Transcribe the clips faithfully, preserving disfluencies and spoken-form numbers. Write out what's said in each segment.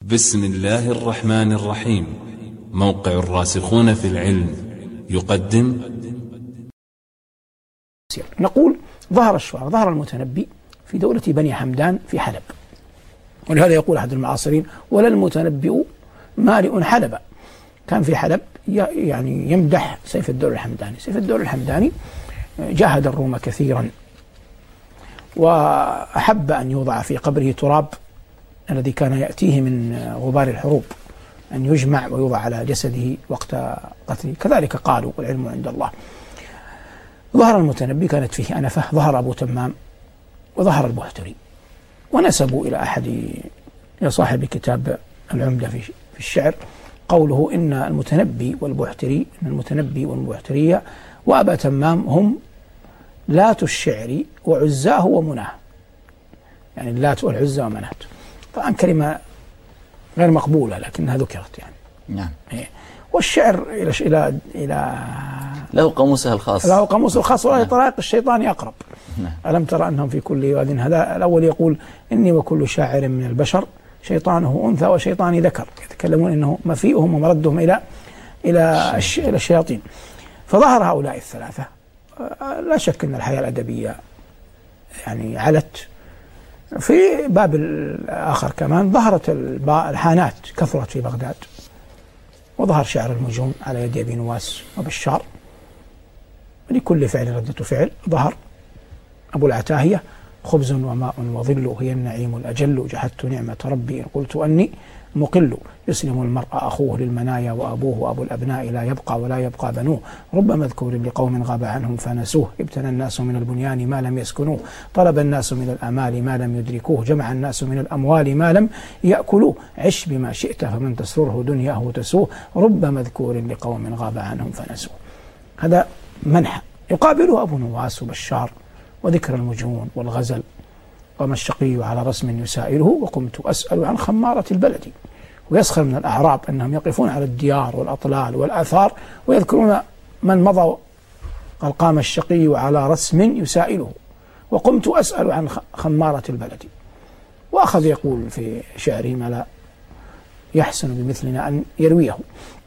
بسم الله الرحمن الرحيم. موقع الراسخون في العلم يقدم. نقول ظهر الشعراء، ظهر المتنبي في دولة بني حمدان في حلب، ولهذا يقول أحد المعاصرين: ولا المتنبئ مالئ حلب. كان في حلب يعني يمدح سيف الدولة الحمداني. سيف الدولة الحمداني جاهد الروم كثيرا، وأحب أن يوضع في قبره تراب الذي كان يأتيه من غبار الحروب، أن يجمع ويوضع على جسده وقت قتله. كذلك قالوا، والعلم عند الله. ظهر المتنبي كانت فيه أنفة، ظهر أبو تمام وظهر البحتري، ونسبوا إلى أحد إلى صاحب كتاب العمدة في الشعر قوله إن المتنبي والبحتري إن المتنبي والبحترية وأبا تمام هم لات الشعر وعزاه ومناه، يعني اللات والعزى ومناه. طبعا كلمة غير مقبولة لكنها ذكرت يعني. نعم. والشعر إلى إلى إلى له قاموسه الخاص، له قاموسه الخاص، وله طرائق الشيطان أقرب. نعم. ألم ترى أنهم في كل واد. هذا الأول يقول: إني وكل شاعر من البشر شيطانه أنثى وشيطاني ذكر. يتكلمون إنه مفيئهم ومردهم إلى إلى إلى الشياطين. فظهر هؤلاء الثلاثة. لا شك أن الحياة الأدبية يعني علت. في باب الآخر كمان ظهرت الحانات، كثرت في بغداد، وظهر شعر المجون على يد أبي نواس وبشار. ولكل فعل ردة فعل. ظهر أبو العتاهية: خبز وماء وظل هي النعيم الأجل، جحدت نعمة ربي إن قلت أني مقل، يسلم المرء أخوه للمنايا وأبوه، وأبو الأبناء لا يبقى ولا يبقى بنوه، رب مذكور لقوم غاب عنهم فنسوه، ابتنى الناس من البنيان ما لم يسكنوه، طلب الناس من الأمال ما لم يدركوه، جمع الناس من الأموال ما لم يأكلوه، عش بما شئت فمن تسرره دنياه تسوه، رب مذكور لقوم غاب عنهم فنسوه. هذا منحى. يقابله أبو نواس وبشار وذكر المجون والغزل، وما الشقي على رسم يسائله، وقمت أسأل عن خمارة البلد. ويسخر من الأعراب أنهم يقفون على الديار والأطلال والآثار ويذكرون من مضى، قال: قام الشقي على رسم يسائله، وقمت أسأل عن خمارة البلد. وأخذ يقول في شعره ما لا يحسن بمثلنا أن يرويه.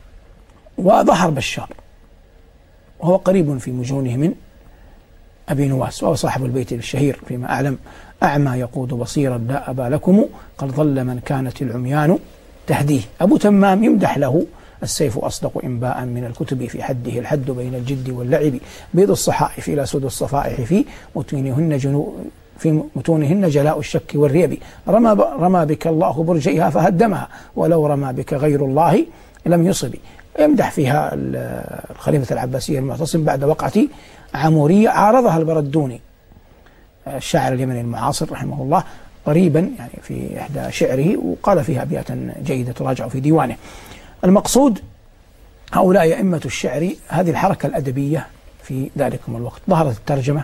وظهر بشار وهو قريب في مجونه من أبي نواس، وهو صاحب البيت الشهير فيما أعلم: أعمى يقود بصيرا لا أبا لكم، قد ظل من كانت العميان تهديه. أبو تمام يمدح له: السيف أصدق إنباء من الكتب، في حده الحد بين الجد واللعب، بيض الصحائف إلى سود الصفائح، في متونهن جنو في متونهن جلاء الشك والريب، رمى رمى بك الله برجئها فهدمها، ولو رمى بك غير الله لم يصب. يمدح فيها الخليفة العباسي المعتصم بعد وقعة عمورية عارضها البردوني الشاعر اليمني المعاصر رحمه الله قريبا، يعني في إحدى شعره، وقال فيها أبيات جيدة تراجع في ديوانه. المقصود هؤلاء أئمة الشعر. هذه الحركة الأدبية في ذلكم الوقت. ظهرت الترجمة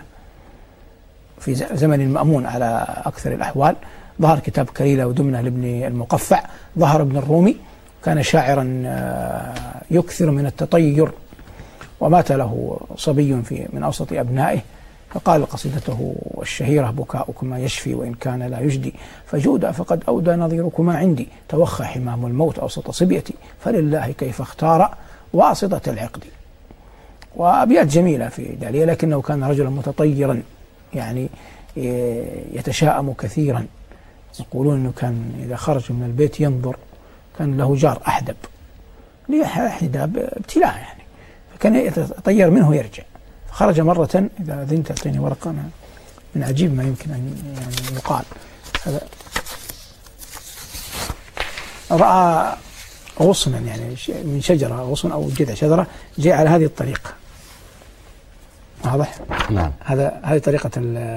في زمن المأمون على أكثر الأحوال. ظهر كتاب كريلة ودمنة لابن المقفع. ظهر ابن الرومي، كان شاعرا يكثر من التطير، ومات له صبي في من أوسط أبنائه، فقال قصيدته الشهيرة: بكاؤكما يشفي وإن كان لا يجدي، فجودا فقد أودى نظيركما عندي، توخى حمام الموت أوسط صبيتي، فلله كيف اختار واسطة العقد. وأبيات جميلة في دالية، لكنه كان رجلا متطيرا، يعني يتشاءم كثيرا. يقولون أنه كان إذا خرج من البيت ينظر، كان له جار أحدب لأحداب ابتلاء يعني، فكان يتطير منه ويرجع. خرج مرة، إذا أذنت أعطيني ورقة، من عجيب ما يمكن أن يعني يقال. هذا رأى غصنا يعني من شجرة، غصن أو جذع شجرة جاء على هذه الطريقة. واضح؟ نعم. هذا هذه طريقة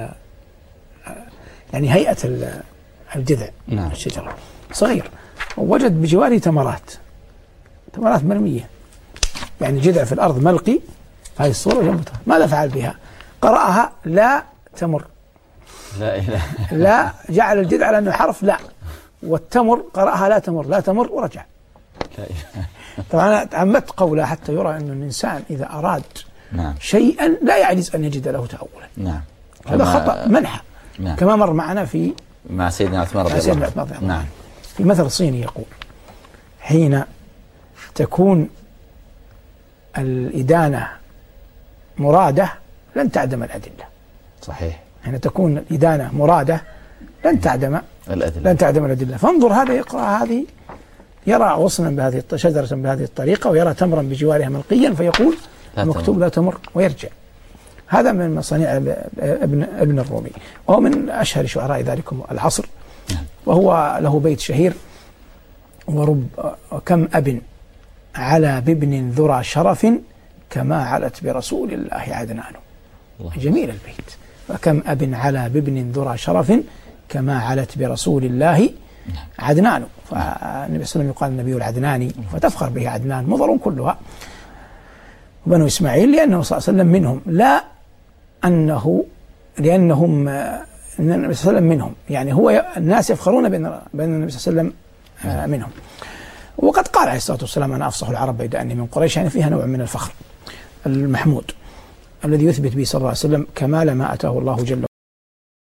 يعني هيئة الجذع. نعم. الشجرة صغير، ووجد بجواره تمرات تمرات مرمية، يعني جذع في الأرض ملقي في هذه الصورة جنبتها. ماذا فعل بها؟ قرأها لا تمر. لا إله. لا، جعل الجذع على أنه حرف لا، والتمر قرأها لا تمر لا تمر ورجع. لا إله. طبعا تعمدت قوله حتى يرى أن الإنسان إذا أراد نعم. شيئا لا يعجز أن يجد له تأولا. نعم. هذا خطأ منحى. نعم. كما مر معنا في مع سيدنا عثمان رضي الله عنه. نعم. في مثل صيني يقول: حين تكون الإدانة مرادة لن تعدم الأدلة. صحيح. حين تكون الإدانة مرادة لن تعدم الأدلة. لن تعدم الأدلة. فانظر هذا يقرأ هذه، يرى غصنا بهذه شجرة بهذه الطريقة، ويرى تمرا بجوارها ملقيا فيقول المكتوب لا تمر ويرجع. هذا من مصانع ابن ابن الرومي، وهو من أشهر شعراء ذلكم العصر، وهو له بيت شهير: ورب كم أب على بابن ذرى شرف كما علت برسول الله عدنان. جميل البيت. وكم أب على بابن ذرى شرف كما علت برسول الله عدنان. فالنبي صلى الله عليه وسلم يقال النبي العدناني، فتفخر به عدنان. مضر كلها وبنو إسماعيل، لأنه صلى الله عليه وسلم منهم، لا أنه لأنهم النبي صلى الله عليه وسلم منهم، يعني هو الناس يفخرون بأن النبي صلى الله عليه وسلم منهم. وقد قال عليه الصلاة والسلام: أنا أفصح العرب بيد أني من قريش، يعني فيها نوع من الفخر المحمود الذي يثبت به صلى الله عليه وسلم كمال ما أتاه الله جل